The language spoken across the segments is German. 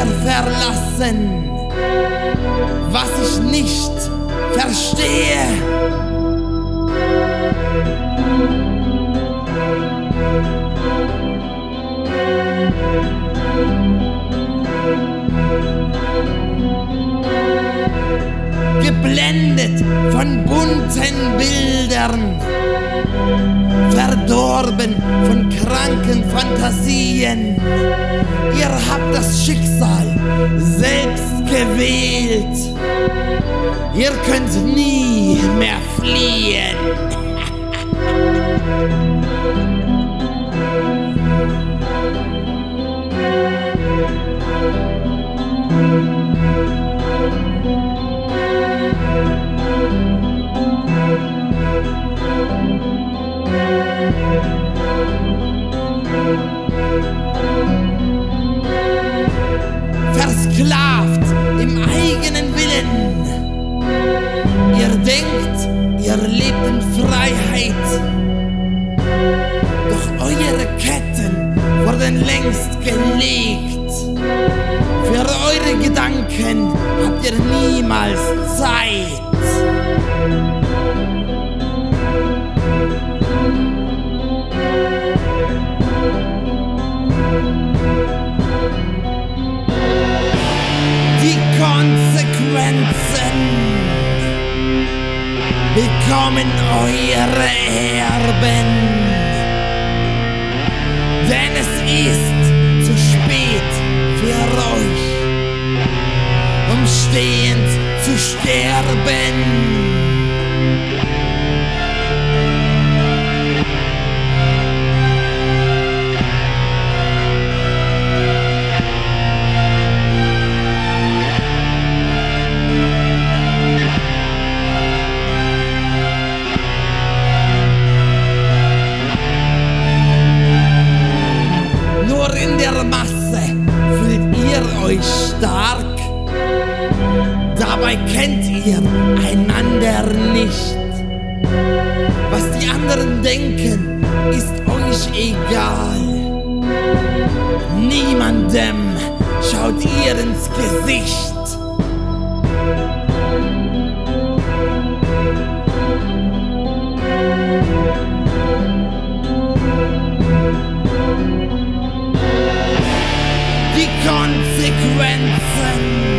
mir verlassen, was ich nicht verstehe. Geblendet von bunten Bildern, verdorben von kranken Fantasien. Ihr habt das Schicksal selbst gewählt. Ihr könnt nie mehr fliehen. Versklavt im eigenen Willen. Ihr denkt, ihr lebt in Freiheit. Doch eure Ketten wurden längst gelegt. Für eure Gedanken habt ihr niemals Zeit. Die Konsequenzen bekommen eure Erben, denn es ist zu spät für euch, um stehend zu sterben. In der Masse fühlt ihr euch stark, dabei kennt ihr einander nicht. Was die anderen denken, ist euch egal. Niemandem schaut ihr ins Gesicht. Die Konsequenzen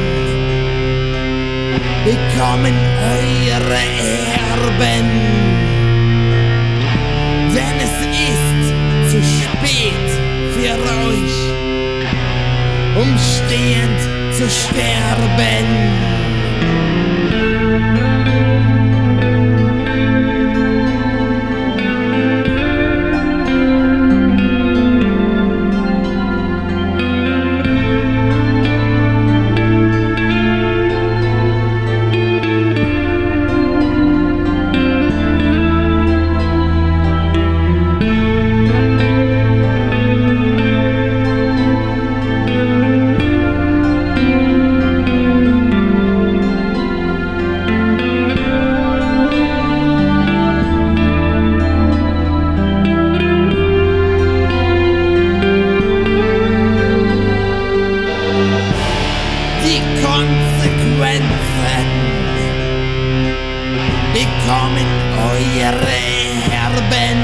bekommen eure Erben, denn es ist zu spät für euch, um stehend zu sterben. Konsequenzen bekommen eure Erben,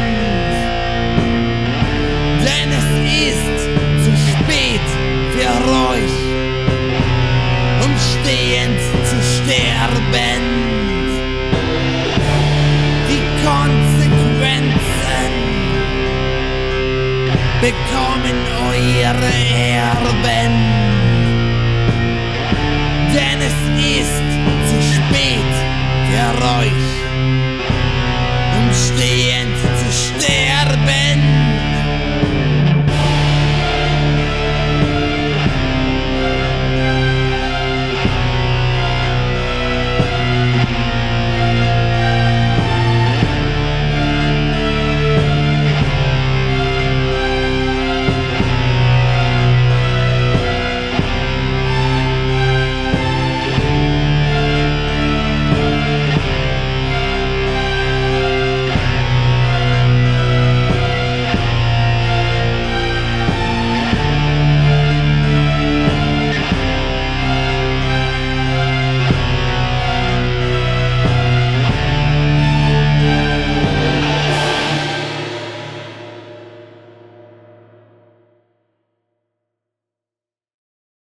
denn es ist zu spät für euch, um stehend zu sterben. Die Konsequenzen bekommen eure Erben, denn es ist zu spät für euch, um stehend